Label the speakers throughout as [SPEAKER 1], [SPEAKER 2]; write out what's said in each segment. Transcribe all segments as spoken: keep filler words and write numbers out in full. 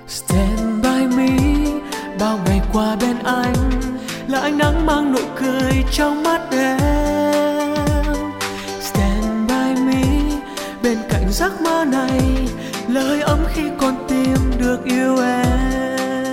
[SPEAKER 1] Stand by me, bao ngày qua bên anh là ánh nắng mang nụ cười trong mắt em. Stand by me, bên cạnh giấc mơ này là hơi ấm khi con tim được yêu em.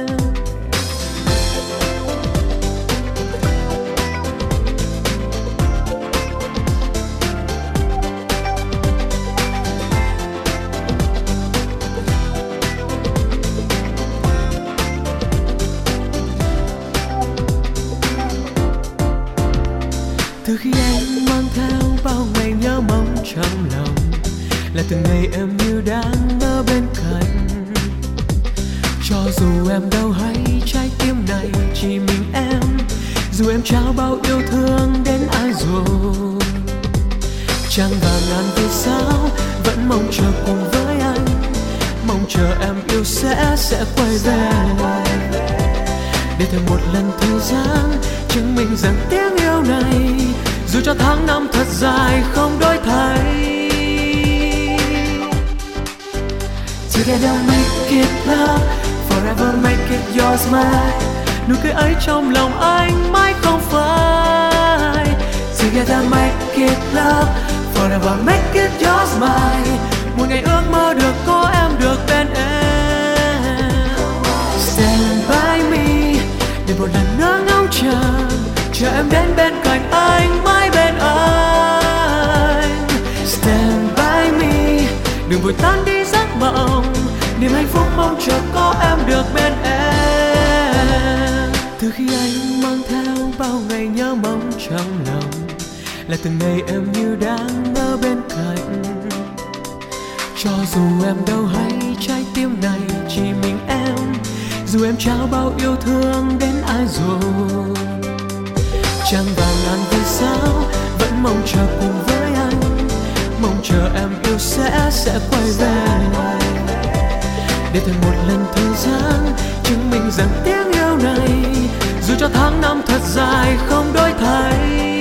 [SPEAKER 1] Từ khi anh mang theo bao ngày nhớ mong trong lòng, là từng ngày em như đang ở bên cạnh. Cho dù em đâu hay trái tim này chỉ mình em, dù em trao bao yêu thương đến ai rồi. Trăng và ngàn vì sao vẫn mong chờ cùng với anh, mong chờ em yêu sẽ sẽ quay về, để thêm một lần thời gian chứng minh rằng tiếng yêu này dù cho tháng năm thật dài không đổi thay. Together make it love, forever make it yours mine. Nụ cười ấy trong lòng anh mãi không phai. Together make it love, forever make it yours mine. Một ngày ước mơ được có em được bên em. Stand by me, để một lần nữa ngóng chờ, chờ em đến bên cạnh anh, mãi bên anh. Stand by me, đừng vội tan đi giấc mộng, niềm hạnh phúc mong chờ có em được bên em. Từ khi anh mang theo bao ngày nhớ mong trong lòng, là từng ngày em như đang ở bên cạnh. Cho dù em đâu hay trái tim này chỉ mình em, dù em trao bao yêu thương đến ai rồi. Trăng và ngàn vì sao vẫn mong chờ cùng với anh, mong chờ em yêu sẽ sẽ quay về, để thêm một lần thời gian chứng minh rằng tiếng yêu này dù cho tháng năm thật dài không đổi thay.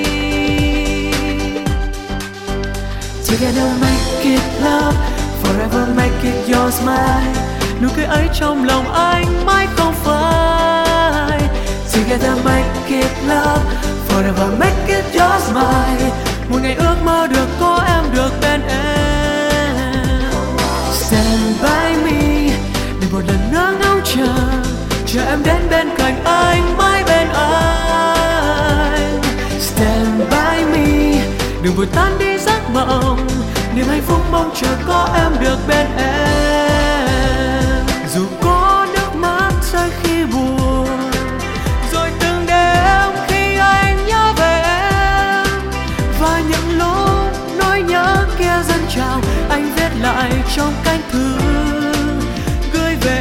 [SPEAKER 1] Together make it love, forever make it yours mine. Nụ cười ấy trong lòng anh mãi không phai. Together make it love, forever make it yours mine. Một ngày ước mơ được có em được bên em. Stand by me, để một lần nữa ngóng chờ, chờ em đến bên cạnh anh, mãi bên anh. Stand by me, đừng vội tan đi giấc mộng, niềm hạnh phúc mong chờ có em được bên em. Dù có nước mắt rơi khi buồn, rồi từng đêm khi anh nhớ về em, và những lúc nỗi nhớ kia dâng trào, anh viết lại trong cánh thư gửi về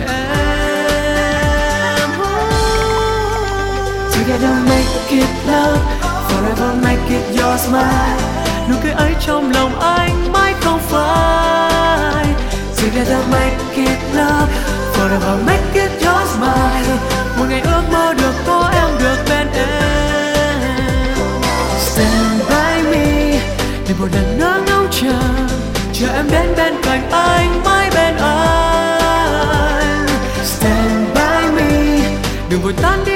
[SPEAKER 1] em. Together make it love, forever make it yours mine. Nụ cười ấy trong lòng anh mãi không phai. Together make it love, forever make it yours mine. Một ngày ước mơ được có em được bên em. Stand by me, để một lần nữa ngóng chờ, chờ em đến bên cạnh anh, mãi bên anh. Stand by me, đừng vội tan đi